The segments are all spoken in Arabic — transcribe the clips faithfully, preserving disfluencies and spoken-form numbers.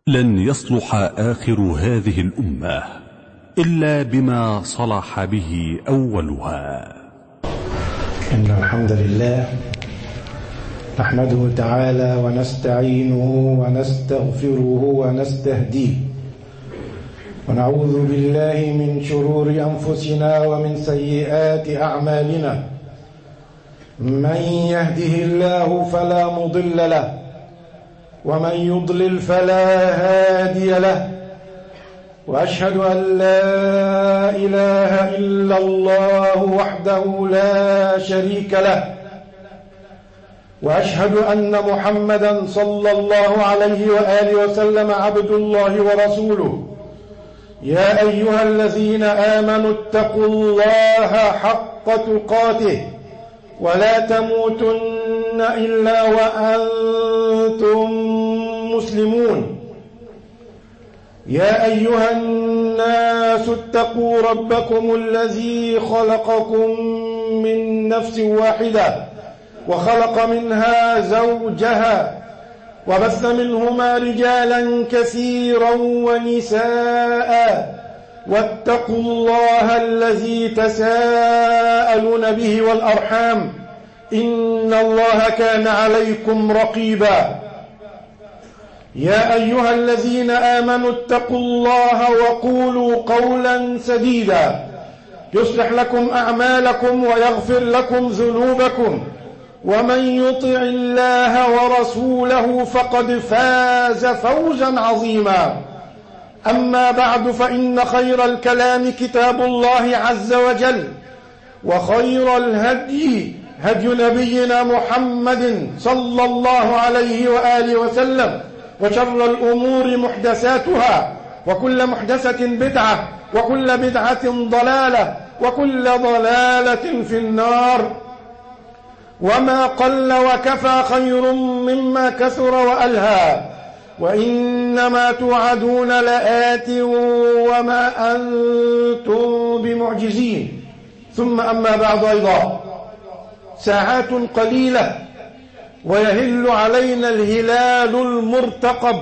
لن يصلح آخر هذه الأمة إلا بما صلح به أولها. إن الحمد لله نحمده تعالى ونستعينه ونستغفره ونستهديه، ونعوذ بالله من شرور أنفسنا ومن سيئات أعمالنا. من يهده الله فلا مضل له، ومن يضلل فلا هادي له، وأشهد أن لا إله إلا الله وحده لا شريك له، وأشهد أن محمدا صلى الله عليه وآله وسلم عبد الله ورسوله. يا أيها الذين آمنوا اتقوا الله حق تقاته ولا تموتن إلا وأنتم مسلمون. يا أيها الناس اتقوا ربكم الذي خلقكم من نفس واحدة وخلق منها زوجها وبث منهما رجالا كثيرا ونساء، واتقوا الله الذي تساءلون به والأرحام، إن الله كان عليكم رقيبا. يا أيها الذين آمنوا اتقوا الله وقولوا قولا سديدا يصلح لكم أعمالكم ويغفر لكم ذنوبكم، ومن يطع الله ورسوله فقد فاز فوزا عظيما. أما بعد، فإن خير الكلام كتاب الله عز وجل، وخير الهدي هدي نبينا محمد صلى الله عليه وآله وسلم، وشر الأمور محدثاتها، وكل محدثة بدعة، وكل بدعة ضلالة، وكل ضلالة في النار. وما قل وكفى خير مما كثر وألهى، وإنما توعدون لآت وما أنتم بمعجزين. ثم أما بعد، أيضا ساعات قليلة ويهل علينا الهلال المرتقب،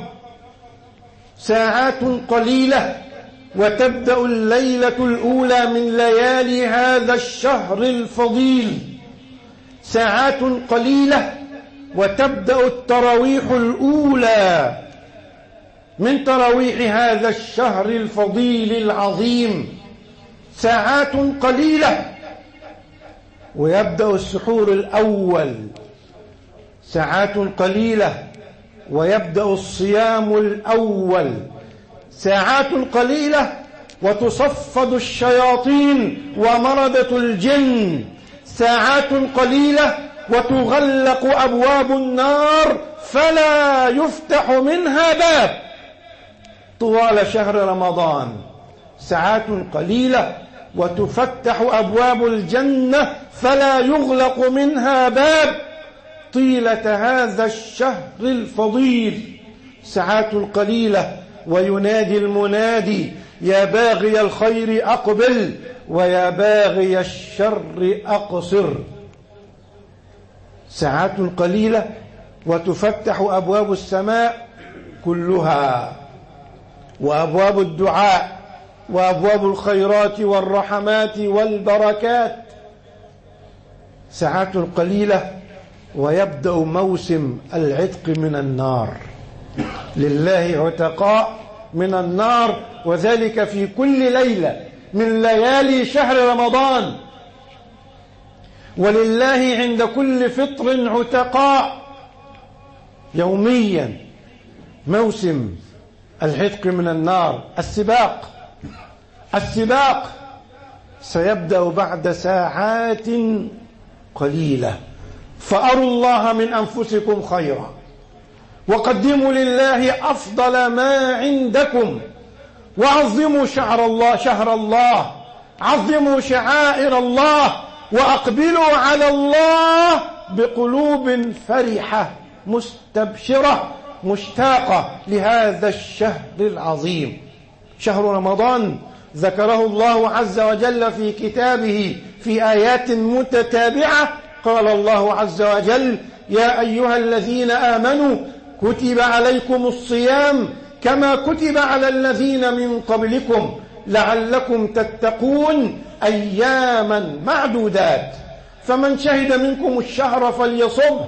ساعات قليلة وتبدأ الليلة الأولى من ليالي هذا الشهر الفضيل، ساعات قليلة وتبدأ التراويح الأولى من تراويح هذا الشهر الفضيل العظيم، ساعات قليلة ويبدأ السحور الأول، ساعات قليلة ويبدأ الصيام الأول، ساعات قليلة وتصفد الشياطين ومردة الجن، ساعات قليلة وتغلق أبواب النار فلا يفتح منها باب طوال شهر رمضان، ساعات قليلة وتفتح أبواب الجنة فلا يغلق منها باب طيلة هذا الشهر الفضيل، ساعات قليلة وينادي المنادي: يا باغي الخير أقبل ويا باغي الشر أقصر. ساعات قليلة وتفتح أبواب السماء كلها، وأبواب الدعاء، وأبواب الخيرات والرحمات والبركات. ساعات قليلة ويبدأ موسم العتق من النار، لله عتقاء من النار، وذلك في كل ليلة من ليالي شهر رمضان. ولله عند كل فطر عتقاء يوميا، موسم العتق من النار. السباق السباق سيبدأ بعد ساعات قليلة، فأروا الله من أنفسكم خيرا، وقدموا لله أفضل ما عندكم، وعظموا شعر الله شهر الله عظموا شعائر الله، وأقبلوا على الله بقلوب فرحة مستبشرة مشتاقة لهذا الشهر العظيم. شهر رمضان ذكره الله عز وجل في كتابه في آيات متتابعة. قال الله عز وجل: يا أيها الذين آمنوا كتب عليكم الصيام كما كتب على الذين من قبلكم لعلكم تتقون أياما معدودات فمن شهد منكم الشهر فليصمه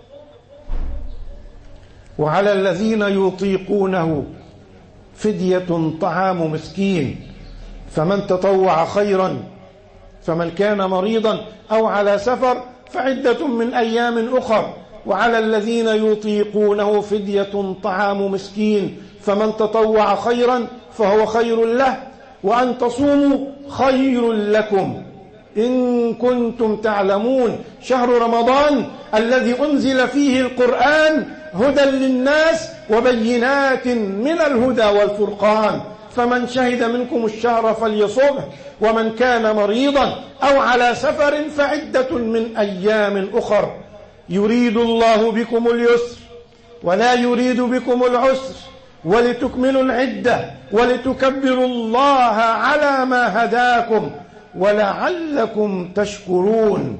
وعلى الذين يطيقونه فدية طعام مسكين فمن تطوع خيرا فمن كان مريضا أو على سفر فعدة من أيام أخر وعلى الذين يطيقونه فدية طعام مسكين فمن تطوع خيرا فهو خير له وأن تصوموا خير لكم إن كنتم تعلمون شهر رمضان الذي أنزل فيه القرآن هدى للناس وبينات من الهدى والفرقان فمن شهد منكم الشهر فليصمه ومن كان مريضا أو على سفر فعدة من أيام أخر يريد الله بكم اليسر ولا يريد بكم العسر ولتكملوا العدة ولتكبروا الله على ما هداكم ولعلكم تشكرون.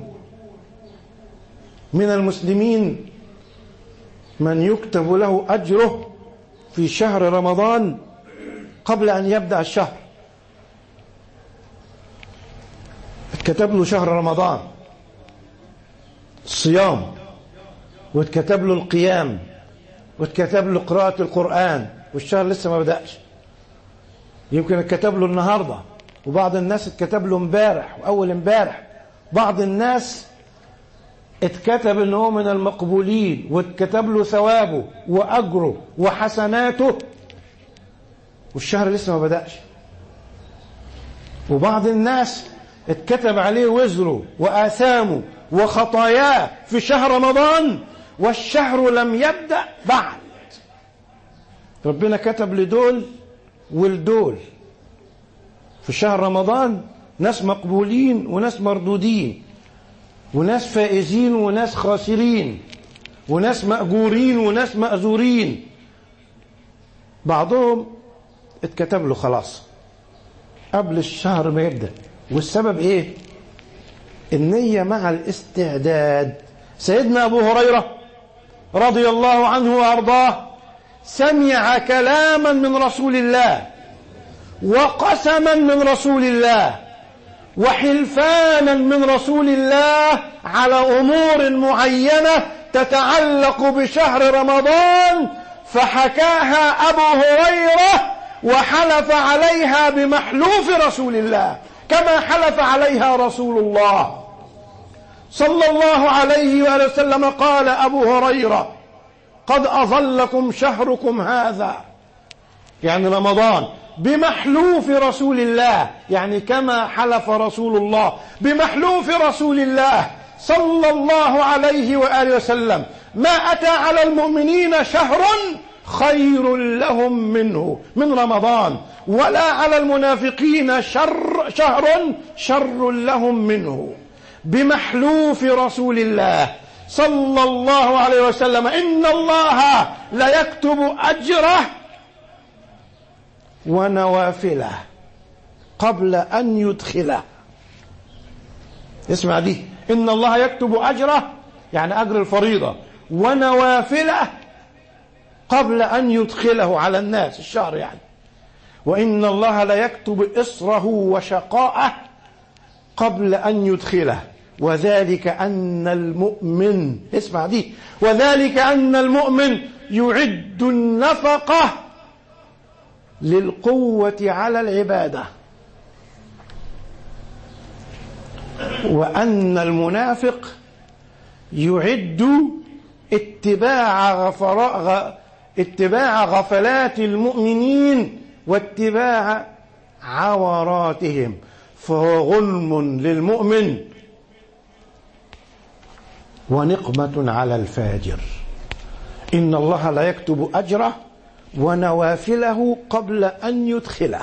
من المسلمين من يكتب له أجره في شهر رمضان قبل أن يبدأ الشهر، اتكتب له شهر رمضان الصيام واتكتب له القيام واتكتب له قراءة القرآن والشهر لسه ما بدأش، يمكن اتكتب له النهاردة وبعض الناس اتكتب له امبارح وأول امبارح، بعض الناس اتكتب انه هو من المقبولين واتكتب له ثوابه وأجره وحسناته والشهر لسه ما بدأش، وبعض الناس اتكتب عليه وزره وآثامه وخطاياه في شهر رمضان والشهر لم يبدأ بعد. ربنا كتب لدول ولدول في شهر رمضان ناس مقبولين وناس مردودين وناس فائزين وناس خاسرين وناس مأجورين وناس مأزورين. بعضهم اتكتب له خلاص قبل الشهر ما يبدأ، والسبب ايه؟ النية مع الاستعداد. سيدنا أبو هريرة رضي الله عنه وأرضاه سمع كلاما من رسول الله وقسما من رسول الله وحلفانا من رسول الله على أمور معينة تتعلق بشهر رمضان فحكاها أبو هريرة وحلف عليها بمحلوف رسول الله كما حلف عليها رسول الله صلى الله عليه وآله وسلم. قال أبو هريرة قد أظلكم شهركم هذا يعني رمضان بمحلوف رسول الله، يعني كما حلف رسول الله بمحلوف رسول الله صلى الله عليه وآله وسلم ما أتى على المؤمنين شهر خير لهم منه من رمضان ولا على المنافقين شر شهر شر لهم منه بمحلوف رسول الله صلى الله عليه وسلم. إن الله لا يكتب أجره ونوافله قبل أن يدخله. اسمع دي، إن الله يكتب أجره يعني أجر الفريضة ونوافله قبل أن يدخله على الناس الشهر يعني. وإن الله لا يكتب إصره وشقاءه قبل أن يدخله وذلك أن المؤمن، اسمع دي، وذلك أن المؤمن يعد النفقة للقوة على العبادة وأن المنافق يعد اتباع غفر... اتباع غفلات المؤمنين واتباع عوراتهم فهو غنم للمؤمن ونقمة على الفاجر. إن الله لا يكتب أجره ونوافله قبل أن يدخله.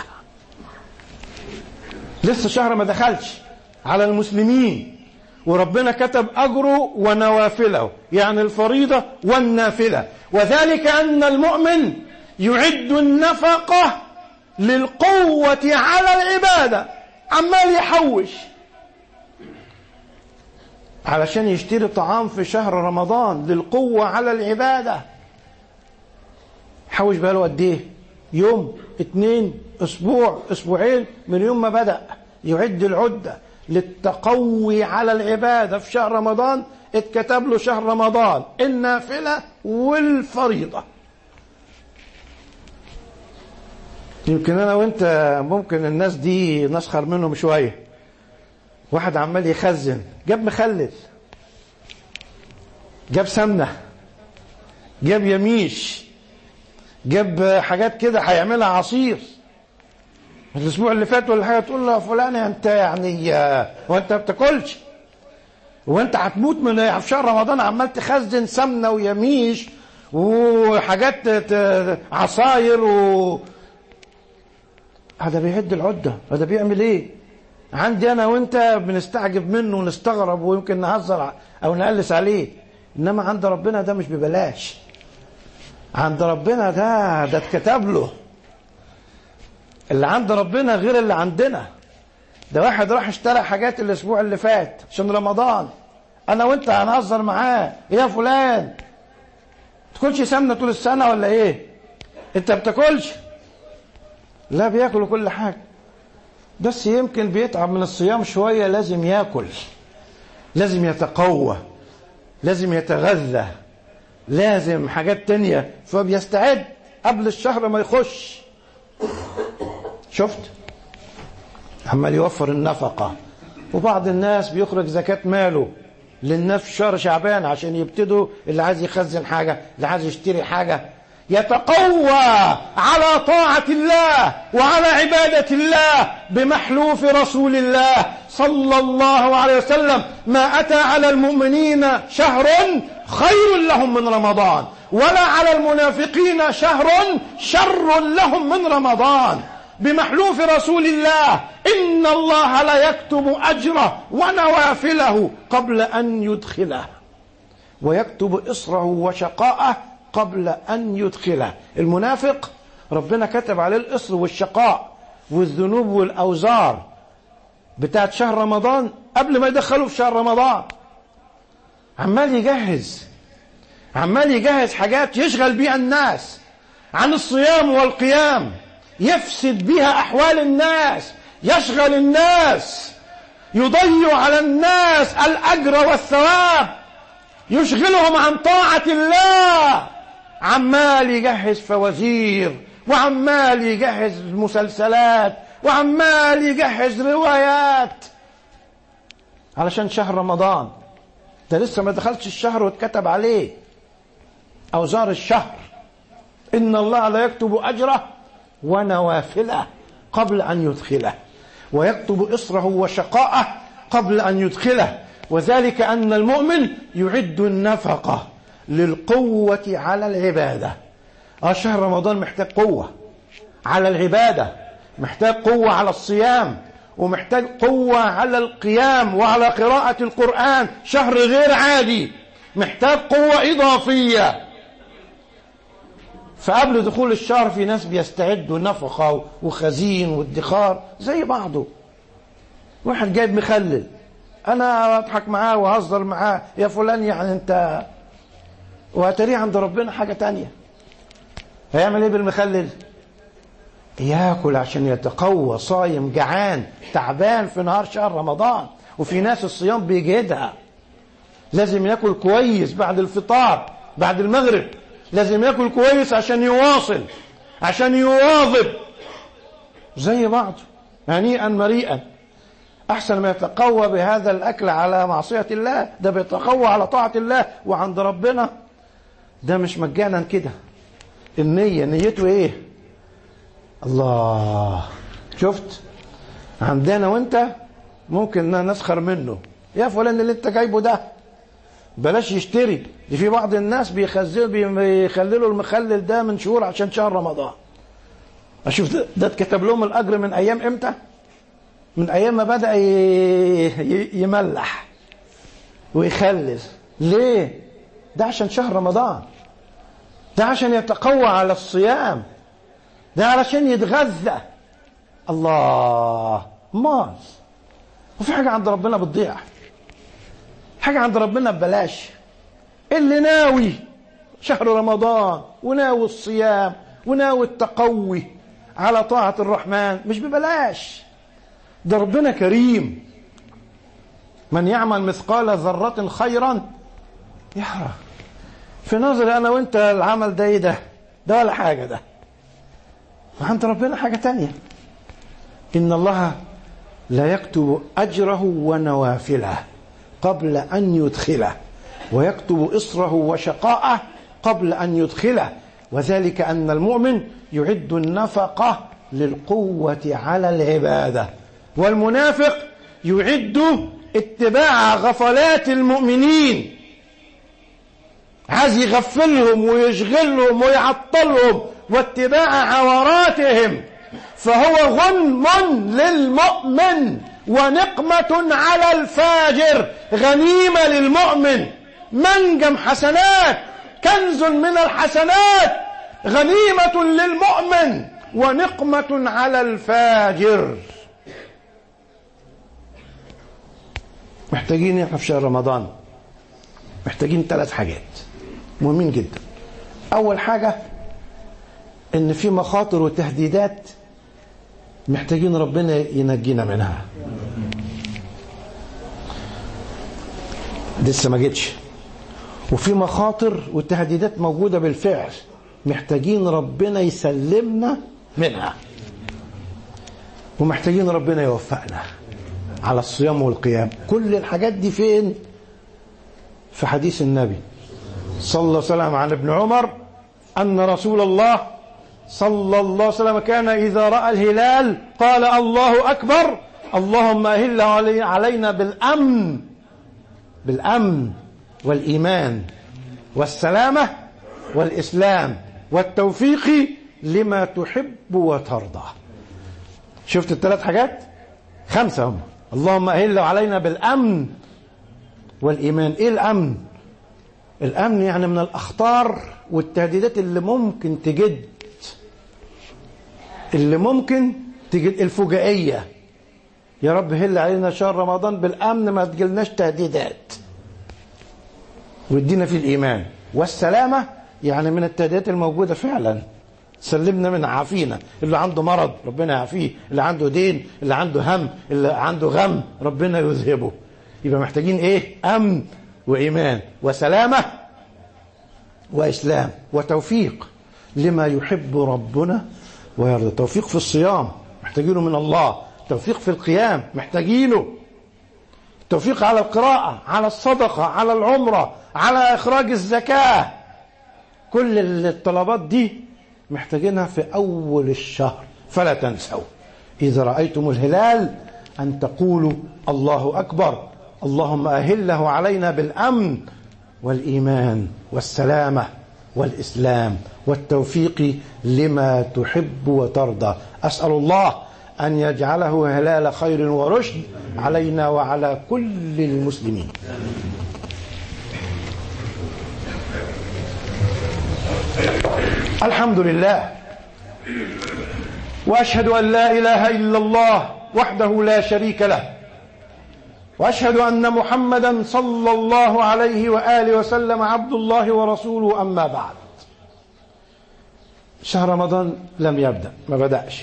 لسه شهر ما دخلش على المسلمين وربنا كتب أجره ونوافله يعني الفريضة والنافلة. وذلك أن المؤمن يعد النفقة للقوة على العبادة، عمال يحوش علشان يشتري طعام في شهر رمضان للقوة على العبادة. حوش بقاله قد ايه؟ يوم، اتنين، اسبوع، اسبوعين، من يوم ما بدأ يعد العدة للتقوي على العبادة في شهر رمضان، اتكتب له شهر رمضان النافلة والفريضة. يمكن انا وانت ممكن الناس دي نسخر منهم شوية. واحد عمال يخزن، جاب مخلل، جاب سمنة، جاب يميش، جاب حاجات كده هيعملها عصير الاسبوع اللي فات ولا حاجه، تقول له يا فلان انت يعني وانت ما بتاكلش وانت هتموت من في شهر رمضان عمال تخزن سمنه ويميش وحاجات عصاير و هذا بيهد العده. هذا بيعمل ايه؟ عندي انا وانت بنستعجب منه ونستغرب ويمكن نهزر او نقلس عليه، انما عند ربنا ده مش ببلاش. عند ربنا ده ده اتكتب له. اللي عند ربنا غير اللي عندنا. ده واحد راح اشترى حاجات الاسبوع اللي فات عشان رمضان، انا وانت هنهزر معاه، ايه يا فلان تاكلش سمنه طول السنه ولا ايه؟ انت بتاكلش؟ لا، بياكل كل حاجه، بس يمكن بيتعب من الصيام شويه، لازم ياكل، لازم يتقوى، لازم يتغذى، لازم حاجات تانية، فبيستعد قبل الشهر ما يخش. شفت؟ عمال يوفر النفقة. وبعض الناس بيخرج زكاة ماله للناس في شهر شعبان عشان يبتدوا، اللي عايز يخزن حاجة، اللي عايز يشتري حاجة، يتقوى على طاعة الله وعلى عبادة الله بمحلوف رسول الله صلى الله عليه وسلم: ما أتى على المؤمنين شهر خير لهم من رمضان، ولا على المنافقين شهر شر لهم من رمضان. بمحلوف رسول الله: إن الله لا يكتب أجره ونوافله قبل أن يدخله، ويكتب إصره وشقاءه قبل أن يدخله. المنافق ربنا كتب عليه الإصر والشقاء والذنوب والأوزار بتاعت شهر رمضان قبل ما يدخلوا في شهر رمضان. عمال يجهز، عمال يجهز حاجات يشغل بيها الناس عن الصيام والقيام، يفسد بها أحوال الناس، يشغل الناس، يضيع على الناس الأجر والثواب، يشغلهم عن طاعة الله. عمال يجهز فوازير، وعمال يجهز مسلسلات، وعمال يجهز روايات علشان شهر رمضان. ده لسه ما دخلش الشهر واتكتب عليه أوزار الشهر. إن الله لا يكتب أجره ونوافله قبل أن يدخله، ويكتب إصره وشقاءه قبل أن يدخله. وذلك أن المؤمن يعد النفقة للقوة على العبادة. آه شهر رمضان محتاج قوة على العبادة، محتاج قوة على الصيام، ومحتاج قوة على القيام وعلى قراءة القرآن. شهر غير عادي، محتاج قوة إضافية. فقبل دخول الشهر في ناس بيستعدوا نفقة وخزين وادخار زي بعضه. واحد جايب مخلل، انا اضحك معاه وهزر معاه: يا فلان يعني انت، واتريه عند ربنا حاجة تانية. هيعمل ايه بالمخلل؟ ياكل عشان يتقوى، صايم جعان تعبان في نهار شهر رمضان. وفي ناس الصيام بيجهدها، لازم ياكل كويس بعد الفطار، بعد المغرب لازم ياكل كويس عشان يواصل، عشان يواظب زي بعض هنيئا مريئا. احسن ما يتقوى بهذا الاكل على معصية الله، ده بيتقوى على طاعة الله. وعند ربنا ده مش مجانا كده، النية نيته ايه؟ الله. شفت؟ عندنا وانت ممكن نسخر منه: يا فلان اللي انت جايبه ده بلاش يشتري. دي في بعض الناس بيخزنوا بيخللوا المخلل ده من شهور عشان شهر رمضان. اشوف ده, ده اتكتب لهم الاجر من ايام امتى؟ من ايام ما بدأ يملح ويخلل. ليه؟ ده عشان شهر رمضان، ده عشان يتقوى على الصيام، ده علشان يتغذى. الله. مال وفي حاجة عند ربنا بتضيع، حاجة عند ربنا ببلاش. اللي ناوي شهر رمضان وناوي الصيام وناوي التقوي على طاعة الرحمن مش ببلاش، ده ربنا كريم. من يعمل مثقال ذرة خيرا يرى. في نظري أنا وإنت العمل ده إيه؟ ده ده ولا حاجة، ده وعند ربنا حاجة تانية. إن الله لا يكتب أجره ونوافله قبل أن يدخله، ويكتب إصره وشقاءه قبل أن يدخله، وذلك أن المؤمن يعد النفقة للقوة على العبادة، والمنافق يعد اتباع غفلات المؤمنين، عايز يغفلهم ويشغلهم ويعطلهم واتباع عوراتهم، فهو غنم للمؤمن ونقمة على الفاجر، غنيمة للمؤمن، منجم حسنات، كنز من الحسنات، غنيمة للمؤمن ونقمة على الفاجر. محتاجين احنا في شهر رمضان محتاجين ثلاث حاجات مهمين جدا. اول حاجة ان في مخاطر وتهديدات محتاجين ربنا ينجينا منها، لسه ما جتش، وفي مخاطر والتهديدات موجودة بالفعل محتاجين ربنا يسلمنا منها، ومحتاجين ربنا يوفقنا على الصيام والقيام. كل الحاجات دي فين؟ في حديث النبي صلى الله عليه وسلم عن ابن عمر أن رسول الله صلى الله عليه وسلم كان إذا رأى الهلال قال الله أكبر، اللهم أهل علينا بالأمن بالأمن والإيمان والسلامة والإسلام والتوفيق لما تحب وترضى. شفت الثلاث حاجات؟ خمسة هم. اللهم أهل علينا بالأمن والإيمان. إيه الأمن؟ الأمن يعني من الأخطار والتهديدات اللي ممكن تجد اللي ممكن تجد الفجائية. يا رب هل علينا شهر رمضان بالأمن، ما تجلناش تهديدات، وادينا في الإيمان والسلامة، يعني من التهديدات الموجودة فعلا سلمنا من عافينا. اللي عنده مرض ربنا يعافيه، اللي عنده دين، اللي عنده هم، اللي عنده غم ربنا يذهبه. يبقى محتاجين ايه؟ أمن وإيمان وسلامة وإسلام وتوفيق لما يحب ربنا ويرضى. توفيق في الصيام محتاجينه من الله، توفيق في القيام محتاجينه، توفيق على القراءة، على الصدقة، على العمرة، على إخراج الزكاة. كل الطلبات دي محتاجينها في أول الشهر. فلا تنسوا إذا رأيتم الهلال أن تقولوا الله أكبر، اللهم أهله علينا بالأمن والإيمان والسلامة والإسلام والتوفيق لما تحب وترضى. أسأل الله أن يجعله هلال خير ورشد علينا وعلى كل المسلمين. الحمد لله، وأشهد أن لا إله إلا الله وحده لا شريك له، وأشهد أن محمدا صلى الله عليه وآله وسلم عبد الله ورسوله. أما بعد، شهر رمضان لم يبدأ، ما بدأش،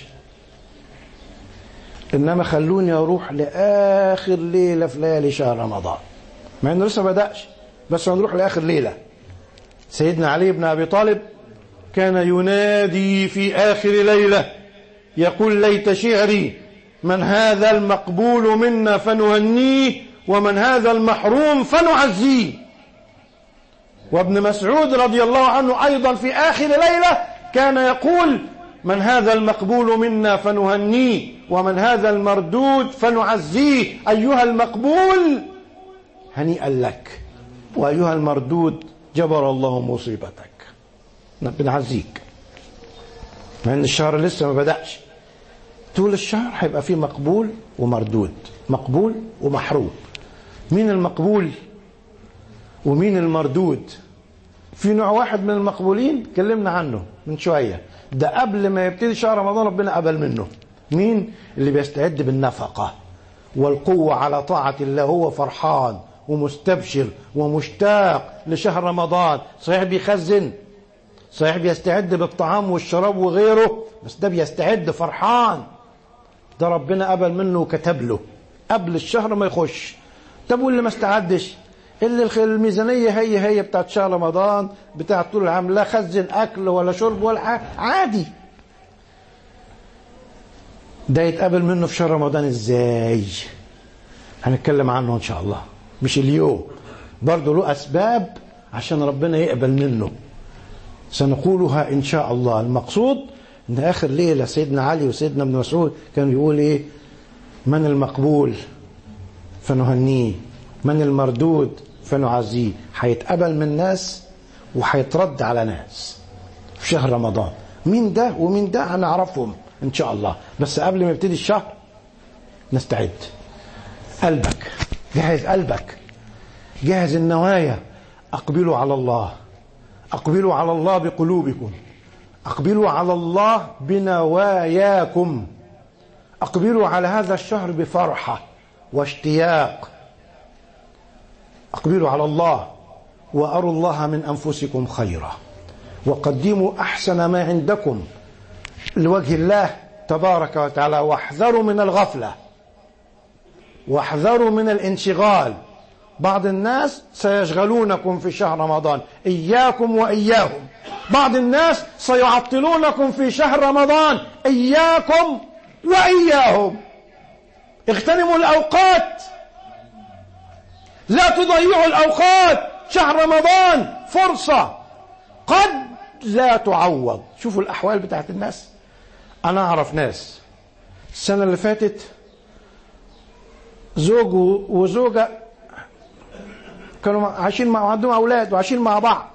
إنما خلوني أروح لآخر ليلة في ليالي شهر رمضان، مع إنه لسه ما بدأش، بس هنروح لآخر ليلة. سيدنا علي بن أبي طالب كان ينادي في آخر ليلة يقول: ليت شعري من هذا المقبول منا فنهنيه، ومن هذا المحروم فنعزيه. وابن مسعود رضي الله عنه أيضا في آخر ليلة كان يقول: من هذا المقبول منا فنهنيه، ومن هذا المردود فنعزيه. أيها المقبول هنيئا لك، وأيها المردود جبر الله مصيبتك، بنعزيك. مع ان الشهر لسه ما بدأش، طول الشهر هيبقى فيه مقبول ومردود، مقبول ومحروم. مين المقبول ومين المردود؟ في نوع واحد من المقبولين اتكلمنا عنه من شوية، ده قبل ما يبتدي شهر رمضان ربنا قبل منه. مين؟ اللي بيستعد بالنفقة والقوة على طاعة الله، هو فرحان ومستبشر ومشتاق لشهر رمضان. صحيح بيخزن، صحيح بيستعد بالطعام والشراب وغيره، بس ده بيستعد فرحان، ده ربنا قبل منه وكتب له قبل الشهر ما يخش. طب واللي ما استعدش، اللي الميزانية هي هي بتاعت شهر رمضان بتاعت طول العام، لا خزن أكل ولا شرب ولا حاجة، عادي، ده يتقبل منه في شهر رمضان ازاي؟ هنتكلم عنه ان شاء الله، مش اليوم، برضه له اسباب عشان ربنا يقبل منه، سنقولها ان شاء الله. المقصود ان اخر ليله سيدنا علي وسيدنا ابن مسعود كانوا يقول ايه؟ من المقبول فنهنيه، من المردود فنعزيه. هيتقبل من ناس وهيترد على ناس في شهر رمضان. مين ده ومين ده هنعرفهم ان شاء الله، بس قبل ما يبتدي الشهر نستعد. قلبك، جهز قلبك، جهز النوايا. اقبلوا على الله، اقبلوا على الله بقلوبكم، اقبلوا على الله بنواياكم، اقبلوا على هذا الشهر بفرحة واشتياق. اقبلوا على الله واروا الله من انفسكم خيرا، وقدموا احسن ما عندكم لوجه الله تبارك وتعالى، واحذروا من الغفلة، واحذروا من الانشغال. بعض الناس سيشغلونكم في شهر رمضان، إياكم وإياهم. بعض الناس سيعطلونكم في شهر رمضان، إياكم وإياهم. اغتنموا الأوقات، لا تضيعوا الأوقات. شهر رمضان فرصة قد لا تعوض. شوفوا الأحوال بتاعت الناس. أنا أعرف ناس السنة اللي فاتت زوج وزوجة كانوا عايشين مع عندهم أولاد وعايشين مع بعض.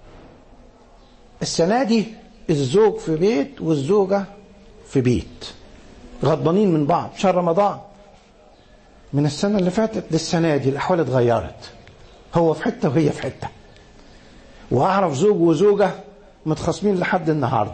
السنة دي الزوج في بيت والزوجة في بيت، غضبانين من بعض. شهر رمضان من السنة اللي فاتت للسنة دي الأحوال اتغيرت، هو في حتة وهي في حتة. وأعرف زوج وزوجة متخاصمين لحد النهاردة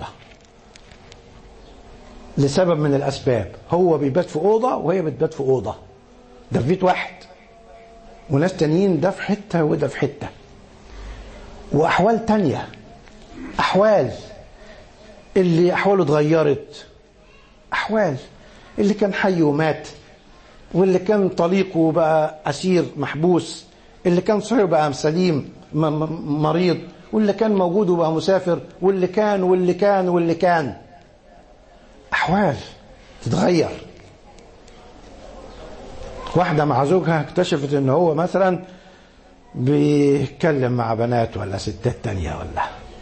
لسبب من الأسباب، هو بيبات في أوضة وهي بتبات في أوضة، ده في بيت واحد، وناس تانيين ده في حتة وده في حتة. وأحوال تانية، أحوال اللي أحواله اتغيرت، أحوال اللي كان حي ومات، واللي كان طليق وبقى أسير محبوس، اللي كان صحيح بقى سليم مريض، واللي كان موجود وبقى مسافر، واللي كان واللي كان واللي كان. أحوال تتغير. واحدة مع زوجها اكتشفت ان هو مثلا بيتكلم مع بنات ولا ستات تانية، ولا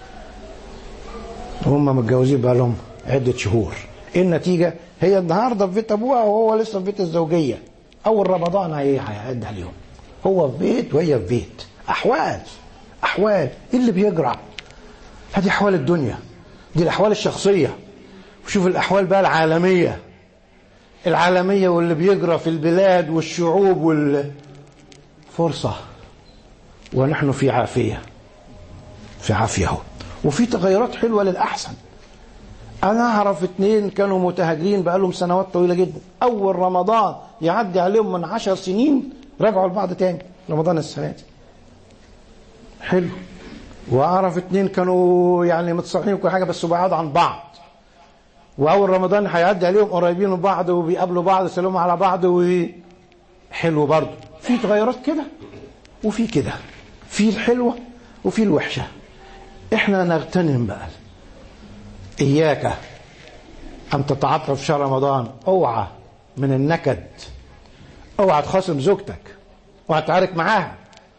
هم متجوزين بقى لهم عدة شهور. ايه النتيجة؟ هي النهاردة في بيت ابوها وهو لسه في بيت الزوجية. اول رمضان هيعد عليهم، هو في بيت وهي في بيت. احوال احوال ايه اللي بيجرى؟ هذه احوال الدنيا، دي الاحوال الشخصية. وشوف الاحوال بقى العالمية، العالمية واللي بيجرى في البلاد والشعوب والفرصة. ونحن في عافية، في عافية هو. وفي تغيرات حلوة للأحسن. أنا أعرف اتنين كانوا متهاجرين بقالهم سنوات طويلة جدا، أول رمضان يعدي عليهم من عشر سنين رجعوا لبعض تاني رمضان السنة دي. حلو. وأعرف اتنين كانوا يعني متصالحين وكل حاجة بس بعاد عن بعض، وأول رمضان هيعدي عليهم قريبين من بعض وبيقابلوا بعض يسلموا على بعض وحلو. برضه في تغيرات كده وفي كده، في الحلوة وفي الوحشة. احنا نغتنم بقى. إياك أن تتعاطف في شهر رمضان، اوعى من النكد، اوعى تخاصم زوجتك، اوعى تعارك معاها.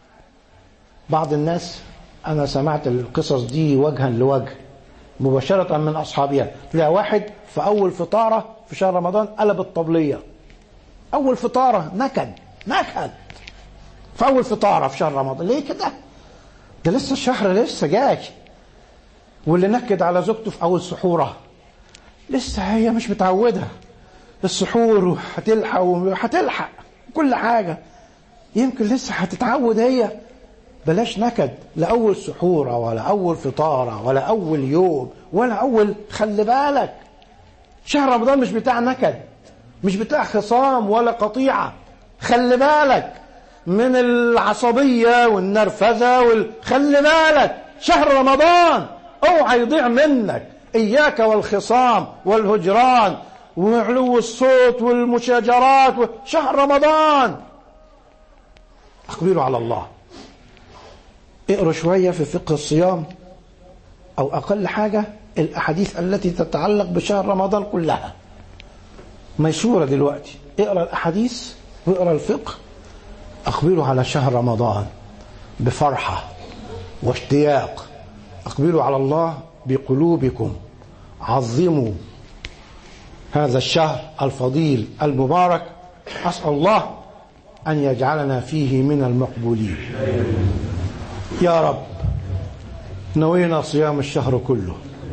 بعض الناس أنا سمعت القصص دي وجها لوجه مباشرة من أصحابها. تلاقي واحد في أول فطارة في شهر رمضان قلب الطبلية. أول فطارة نكد نكد في أول فطارة في شهر رمضان. ليه كده؟ ده لسه الشهر لسه جاي. واللي نكد على زوجته في أول سحورة لسه هي مش متعودة السحور، وهتلحق وهتلحق كل حاجة، يمكن لسه هتتعود هي. بلاش نكد لأول سحورة ولا أول فطارة ولا أول يوم ولا أول. خلي بالك شهر رمضان مش بتاع نكد، مش بتاع خصام ولا قطيعة. خلي بالك من العصبية والنرفزة وال... خلي بالك شهر رمضان اوعى يضيع منك. إياك والخصام والهجران وعلو الصوت والمشاجرات. شهر رمضان أقبلوا على الله. اقروا شوية في فقه الصيام، أو أقل حاجة الأحاديث التي تتعلق بشهر رمضان كلها ميسورة دلوقتي. اقرأ الأحاديث واقرأ الفقه. أقبلوا على شهر رمضان بفرحة واشتياق. أقبلوا على الله بقلوبكم. عظموا هذا الشهر الفضيل المبارك. أسأل الله أن يجعلنا فيه من المقبولين يا رب. نوينا صيام الشهر كله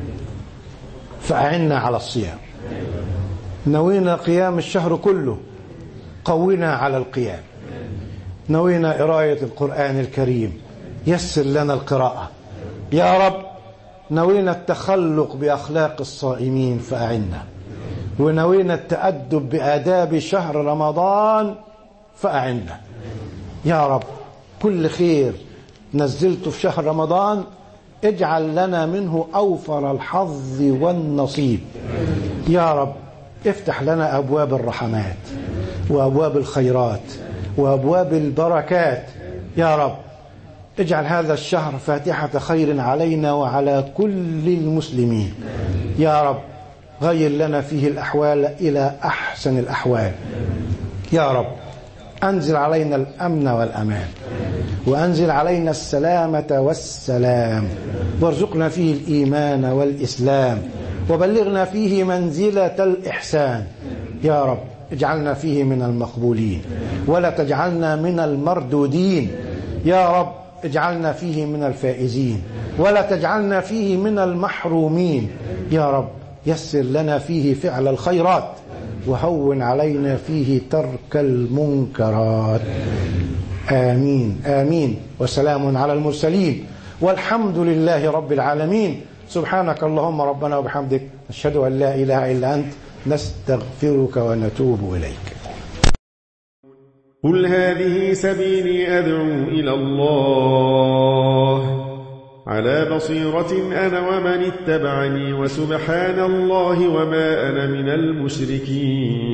فأعنا على الصيام. نوينا قيام الشهر كله، قونا على القيام. نوينا قراءة القرآن الكريم، يسر لنا القراءة يا رب. نوينا التخلق بأخلاق الصائمين فأعنا. ونوينا التأدب بآداب شهر رمضان فأعنا يا رب. كل خير نزلته في شهر رمضان اجعل لنا منه أوفر الحظ والنصيب يا رب. افتح لنا أبواب الرحمات وأبواب الخيرات وأبواب البركات يا رب. اجعل هذا الشهر فاتحة خير علينا وعلى كل المسلمين يا رب. غير لنا فيه الأحوال إلى أحسن الأحوال يا رب. أنزل علينا الأمن والأمان، وأنزل علينا السلامة والسلام، وارزقنا فيه الإيمان والإسلام، وبلغنا فيه منزلة الإحسان يا رب. اجعلنا فيه من المقبولين ولا تجعلنا من المردودين يا رب. اجعلنا فيه من الفائزين ولا تجعلنا فيه من المحرومين يا رب. يسر لنا فيه فعل الخيرات وهون علينا فيه ترك المنكرات. آمين آمين. وسلام على المرسلين والحمد لله رب العالمين. سبحانك اللهم ربنا وبحمدك، نشهد أن لا إله إلا أنت، نستغفرك ونتوب إليك. قل هذه سبيلي أدعو إلى الله على بصيرة أنا ومن اتبعني، وسبحان الله وما أنا من المشركين.